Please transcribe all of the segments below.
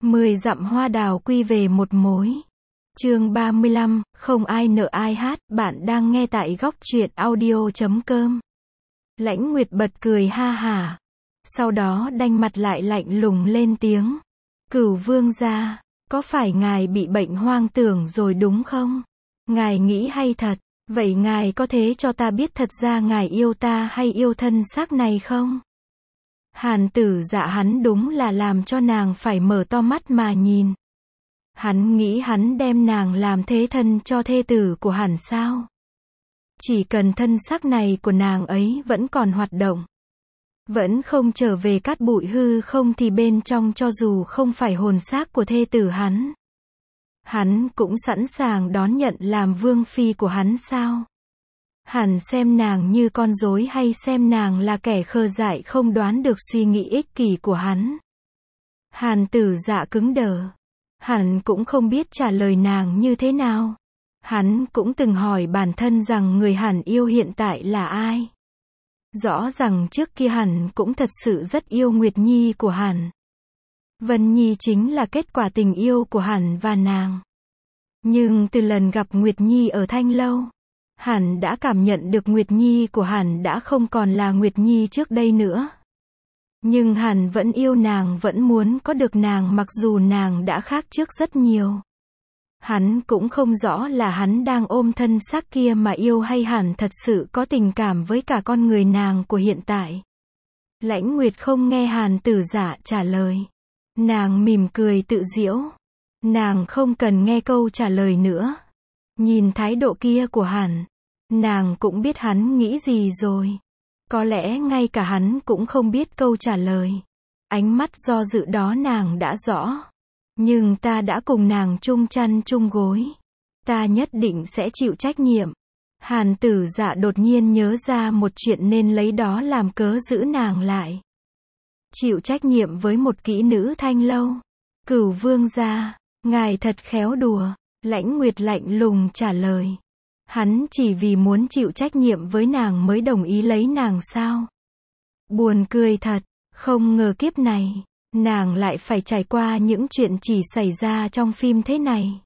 10 dặm hoa đào quy về một mối. Chương 35, không ai nợ ai hát, bạn đang nghe tại góc truyện audio.com. Lãnh Nguyệt bật cười ha hả. Sau đó đanh mặt lại lạnh lùng lên tiếng. Cửu vương gia, có phải ngài bị bệnh hoang tưởng rồi đúng không? Ngài nghĩ hay thật, vậy ngài có thể cho ta biết thật ra ngài yêu ta hay yêu thân xác này không? Hàn Tử Dạ hắn đúng là làm cho nàng phải mở to mắt mà nhìn. Hắn nghĩ hắn đem nàng làm thế thân cho thê tử của hắn sao? Chỉ cần thân xác này của nàng ấy vẫn còn hoạt động, vẫn không trở về cát bụi hư không thì bên trong cho dù không phải hồn xác của thê tử hắn cũng sẵn sàng đón nhận làm vương phi của hắn sao? Hắn xem nàng như con rối hay xem nàng là kẻ khờ dại không đoán được suy nghĩ ích kỷ của hắn? Hàn Tử Dạ cứng đờ. Hắn cũng không biết trả lời nàng như thế nào. Hắn cũng từng hỏi bản thân rằng người hắn yêu hiện tại là ai. Rõ ràng trước kia hắn cũng thật sự rất yêu Nguyệt Nhi của hắn. Vân Nhi chính là kết quả tình yêu của hắn và nàng. Nhưng từ lần gặp Nguyệt Nhi ở Thanh Lâu, hắn đã cảm nhận được Nguyệt Nhi của hắn đã không còn là Nguyệt Nhi trước đây nữa. Nhưng hắn vẫn yêu nàng, vẫn muốn có được nàng mặc dù nàng đã khác trước rất nhiều. Hắn cũng không rõ là hắn đang ôm thân xác kia mà yêu hay hắn thật sự có tình cảm với cả con người nàng của hiện tại. Lãnh Nguyệt không nghe Hàn Tử Dạ trả lời. Nàng mỉm cười tự giễu. Nàng không cần nghe câu trả lời nữa. Nhìn thái độ kia của hắn, nàng cũng biết hắn nghĩ gì rồi. Có lẽ ngay cả hắn cũng không biết câu trả lời. Ánh mắt do dự đó nàng đã rõ. Nhưng ta đã cùng nàng chung chăn chung gối. Ta nhất định sẽ chịu trách nhiệm. Hàn Tử Dạ đột nhiên nhớ ra một chuyện nên lấy đó làm cớ giữ nàng lại. Chịu trách nhiệm với một kỹ nữ Thanh Lâu. Cửu vương gia, ngài thật khéo đùa. Lãnh Nguyệt lạnh lùng trả lời. Hắn chỉ vì muốn chịu trách nhiệm với nàng mới đồng ý lấy nàng sao? Buồn cười thật, không ngờ kiếp này, nàng lại phải trải qua những chuyện chỉ xảy ra trong phim thế này.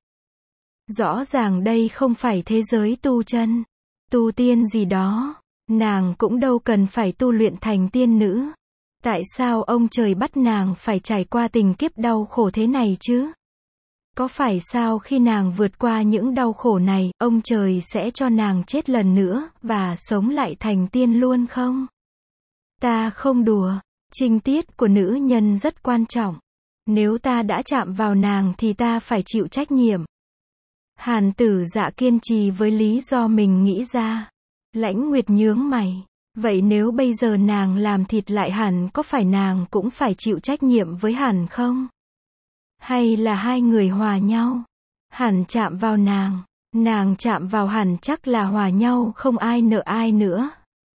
Rõ ràng đây không phải thế giới tu chân, tu tiên gì đó, nàng cũng đâu cần phải tu luyện thành tiên nữ. Tại sao ông trời bắt nàng phải trải qua tình kiếp đau khổ thế này chứ? Có phải sau khi nàng vượt qua những đau khổ này, ông trời sẽ cho nàng chết lần nữa, và sống lại thành tiên luôn không? Ta không đùa, trinh tiết của nữ nhân rất quan trọng. Nếu ta đã chạm vào nàng thì ta phải chịu trách nhiệm. Hàn Tử Dạ kiên trì với lý do mình nghĩ ra. Lãnh Nguyệt nhướng mày. Vậy nếu bây giờ nàng làm thịt lại hắn có phải nàng cũng phải chịu trách nhiệm với hắn không? Hay là hai người hòa nhau? Hắn chạm vào nàng chạm vào hắn chắc là hòa nhau không ai nợ ai nữa.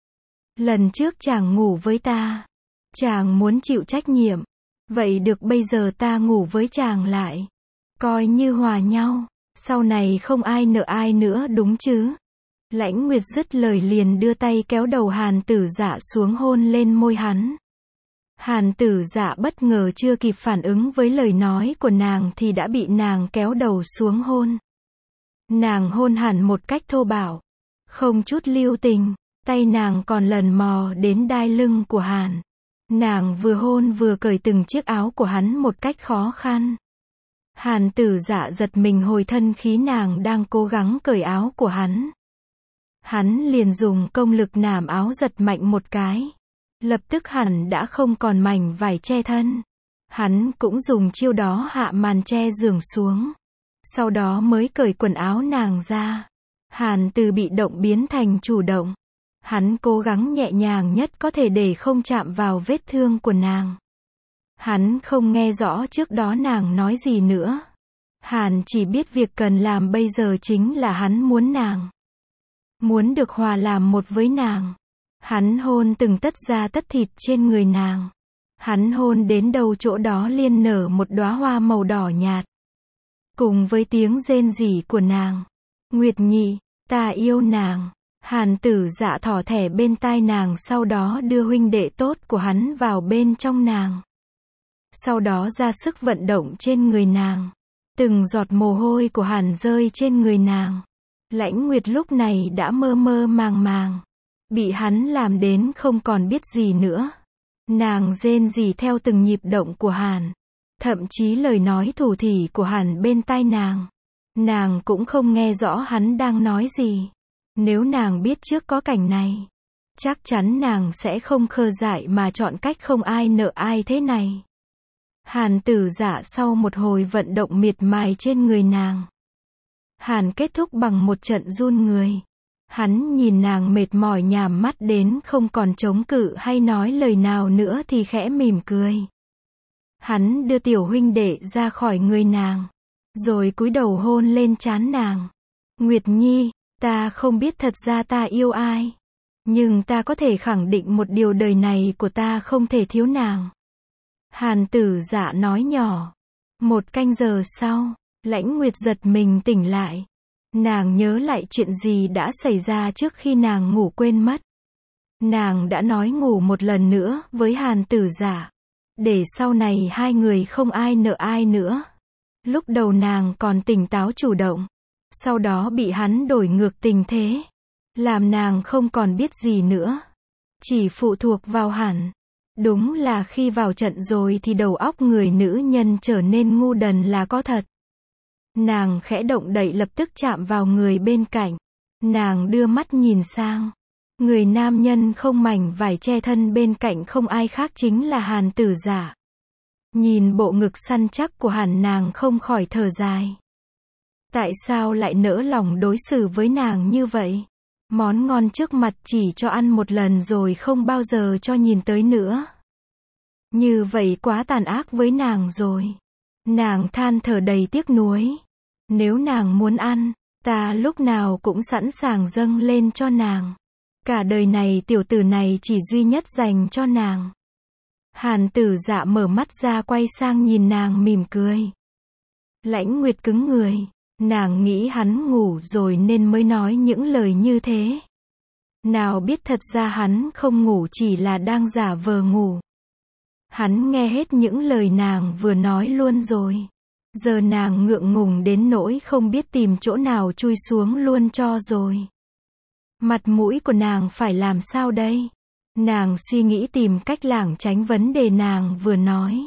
Lần trước chàng ngủ với ta, chàng muốn chịu trách nhiệm. Vậy được bây giờ ta ngủ với chàng lại. Coi như hòa nhau, sau này không ai nợ ai nữa đúng chứ? Lãnh Nguyệt dứt lời liền đưa tay kéo đầu Hàn Tử Dạ xuống hôn lên môi hắn. Hàn Tử Dạ bất ngờ chưa kịp phản ứng với lời nói của nàng thì đã bị nàng kéo đầu xuống hôn. Nàng hôn hẳn một cách thô bạo, không chút lưu tình, tay nàng còn lần mò đến đai lưng của Hàn. Nàng vừa hôn vừa cởi từng chiếc áo của hắn một cách khó khăn. Hàn Tử Dạ giật mình hồi thân khi nàng đang cố gắng cởi áo của hắn. Hắn liền dùng công lực nảm áo giật mạnh một cái. Lập tức hắn đã không còn mảnh vải che thân. Hắn cũng dùng chiêu đó hạ màn che giường xuống. Sau đó mới cởi quần áo nàng ra. Hàn từ bị động biến thành chủ động. Hắn cố gắng nhẹ nhàng nhất có thể để không chạm vào vết thương của nàng. Hắn không nghe rõ trước đó nàng nói gì nữa. Hàn chỉ biết việc cần làm bây giờ chính là hắn muốn nàng. Muốn được hòa làm một với nàng. Hắn hôn từng tấc da tất thịt trên người nàng. Hắn hôn đến đâu chỗ đó liền nở một đóa hoa màu đỏ nhạt. Cùng với tiếng rên rỉ của nàng. Nguyệt Nhi, ta yêu nàng. Hàn Tử Dạ thỏ thẻ bên tai nàng sau đó đưa huynh đệ tốt của hắn vào bên trong nàng. sau đó ra sức vận động trên người nàng. Từng giọt mồ hôi của Hàn rơi trên người nàng. Lãnh Nguyệt lúc này đã mơ mơ màng màng, bị hắn làm đến không còn biết gì nữa. Nàng rên rỉ theo từng nhịp động của Hàn, thậm chí lời nói thủ thỉ của Hàn bên tai nàng cũng không nghe rõ hắn đang nói gì. Nếu nàng biết trước có cảnh này, chắc chắn nàng sẽ không khờ dại mà chọn cách không ai nợ ai thế này. Hàn Tử Dạ sau một hồi vận động miệt mài trên người nàng, Hàn kết thúc bằng một trận run người. Hắn nhìn nàng mệt mỏi nhàm mắt đến không còn chống cự hay nói lời nào nữa thì khẽ mỉm cười. Hắn đưa tiểu huynh đệ ra khỏi người nàng, rồi cúi đầu hôn lên trán nàng. Nguyệt Nhi, ta không biết thật ra ta yêu ai, nhưng ta có thể khẳng định một điều, đời này của ta không thể thiếu nàng. Hàn Tử Dạ nói nhỏ. 1 canh giờ sau, Lãnh Nguyệt giật mình tỉnh lại. Nàng nhớ lại chuyện gì đã xảy ra trước khi nàng ngủ quên mất. Nàng đã nói ngủ một lần nữa với Hàn Tử Dạ, để sau này hai người không ai nợ ai nữa. Lúc đầu nàng còn tỉnh táo chủ động, sau đó bị hắn đổi ngược tình thế, làm nàng không còn biết gì nữa, chỉ phụ thuộc vào hắn. Đúng là khi vào trận rồi thì đầu óc người nữ nhân trở nên ngu đần là có thật. Nàng khẽ động đậy lập tức chạm vào người bên cạnh. Nàng đưa mắt nhìn sang. Người nam nhân không mảnh vải che thân bên cạnh không ai khác chính là Hàn Tử Dạ. Nhìn bộ ngực săn chắc của hắn, nàng không khỏi thở dài. Tại sao lại nỡ lòng đối xử với nàng như vậy? Món ngon trước mặt chỉ cho ăn một lần rồi không bao giờ cho nhìn tới nữa. Như vậy quá tàn ác với nàng rồi. Nàng than thở đầy tiếc nuối. Nếu nàng muốn ăn, ta lúc nào cũng sẵn sàng dâng lên cho nàng. Cả đời này tiểu tử này chỉ duy nhất dành cho nàng. Hàn Tử Dạ mở mắt ra quay sang nhìn nàng mỉm cười. Lãnh Nguyệt cứng người. Nàng nghĩ hắn ngủ rồi nên mới nói những lời như thế. Nào biết thật ra hắn không ngủ, chỉ là đang giả vờ ngủ. Hắn nghe hết những lời nàng vừa nói luôn rồi. Giờ nàng ngượng ngùng đến nỗi không biết tìm chỗ nào chui xuống luôn cho rồi. Mặt mũi của nàng phải làm sao đây? Nàng suy nghĩ tìm cách lảng tránh vấn đề nàng vừa nói.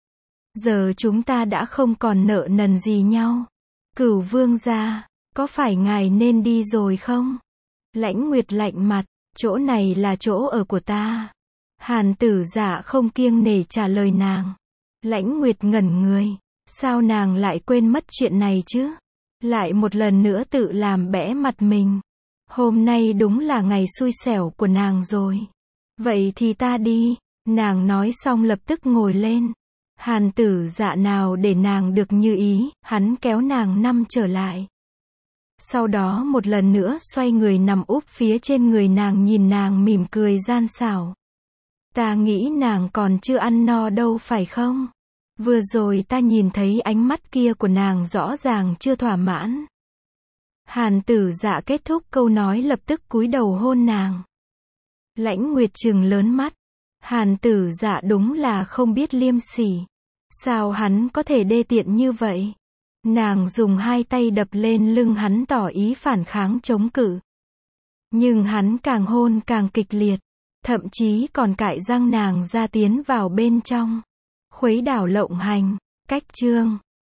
Giờ chúng ta đã không còn nợ nần gì nhau. Cửu vương gia, có phải ngài nên đi rồi không? Lãnh Nguyệt lạnh mặt, chỗ này là chỗ ở của ta. Hàn Tử Dạ không kiêng nể trả lời nàng. Lãnh Nguyệt ngẩn người, sao nàng lại quên mất chuyện này chứ? Lại một lần nữa tự làm bẽ mặt mình. Hôm nay đúng là ngày xui xẻo của nàng rồi. Vậy thì ta đi. Nàng nói xong lập tức ngồi lên. Hàn Tử Dạ nào để nàng được như ý, hắn kéo nàng nằm trở lại. Sau đó một lần nữa xoay người nằm úp phía trên người nàng, nhìn nàng mỉm cười gian xảo. Ta nghĩ nàng còn chưa ăn no đâu phải không? Vừa rồi ta nhìn thấy ánh mắt kia của nàng rõ ràng chưa thỏa mãn. Hàn Tử Dạ kết thúc câu nói lập tức cúi đầu hôn nàng. Lãnh Nguyệt trừng lớn mắt. Hàn Tử Dạ đúng là không biết liêm sỉ. Sao hắn có thể đê tiện như vậy? Nàng dùng hai tay đập lên lưng hắn tỏ ý phản kháng chống cự. Nhưng hắn càng hôn càng kịch liệt. Thậm chí còn cạy răng nàng ra tiến vào bên trong. Khuấy đảo lộng hành. Cách chương